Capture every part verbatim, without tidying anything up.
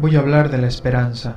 Voy a hablar de la esperanza.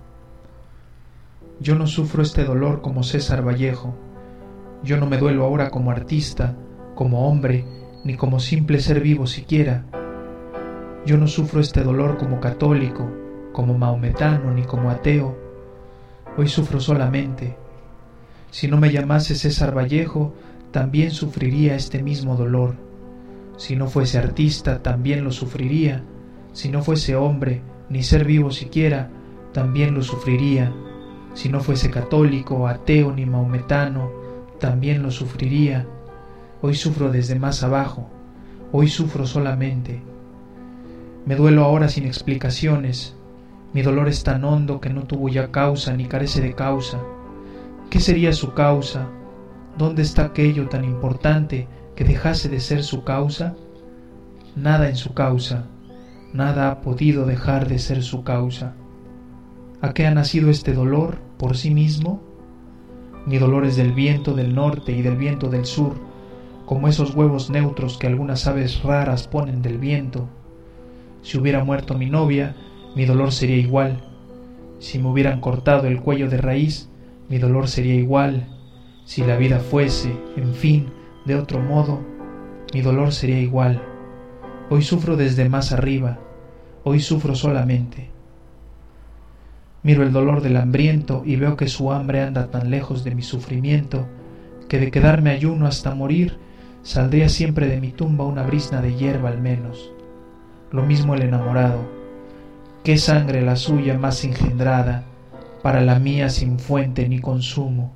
Yo no sufro este dolor como César Vallejo. Yo no me duelo ahora como artista, como hombre, ni como simple ser vivo siquiera. Yo no sufro este dolor como católico, como maometano, ni como ateo. Hoy sufro solamente. Si no me llamase César Vallejo, también sufriría este mismo dolor. Si no fuese artista, también lo sufriría. Si no fuese hombre, ni ser vivo siquiera, también lo sufriría. Si no fuese católico, ateo, ni maometano, también lo sufriría. Hoy sufro desde más abajo. Hoy sufro solamente. Me duelo ahora sin explicaciones. Mi dolor es tan hondo que no tuvo ya causa ni carece de causa. ¿Qué sería su causa? ¿Dónde está aquello tan importante que dejase de ser su causa? Nada en su causa. Nada ha podido dejar de ser su causa. ¿A qué ha nacido este dolor por sí mismo? Mi dolor es del viento del norte y del viento del sur, como esos huevos neutros que algunas aves raras ponen del viento. Si hubiera muerto mi novia, mi dolor sería igual. Si me hubieran cortado el cuello de raíz, mi dolor sería igual. Si la vida fuese, en fin, de otro modo, mi dolor sería igual. Hoy sufro desde más arriba, hoy sufro solamente. Miro el dolor del hambriento y veo que su hambre anda tan lejos de mi sufrimiento, que de quedarme ayuno hasta morir, saldría siempre de mi tumba una brizna de hierba al menos. Lo mismo el enamorado. Qué sangre la suya más engendrada, para la mía sin fuente ni consumo.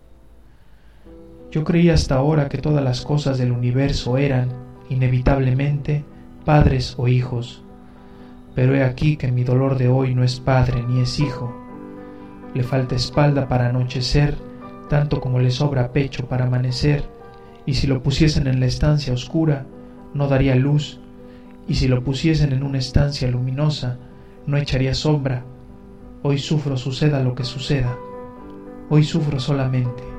Yo creí hasta ahora que todas las cosas del universo eran, inevitablemente, padres o hijos, pero he aquí que mi dolor de hoy no es padre ni es hijo. Le falta espalda para anochecer, tanto como le sobra pecho para amanecer, y si lo pusiesen en la estancia oscura, no daría luz, y si lo pusiesen en una estancia luminosa, no echaría sombra. Hoy sufro suceda lo que suceda, hoy sufro solamente.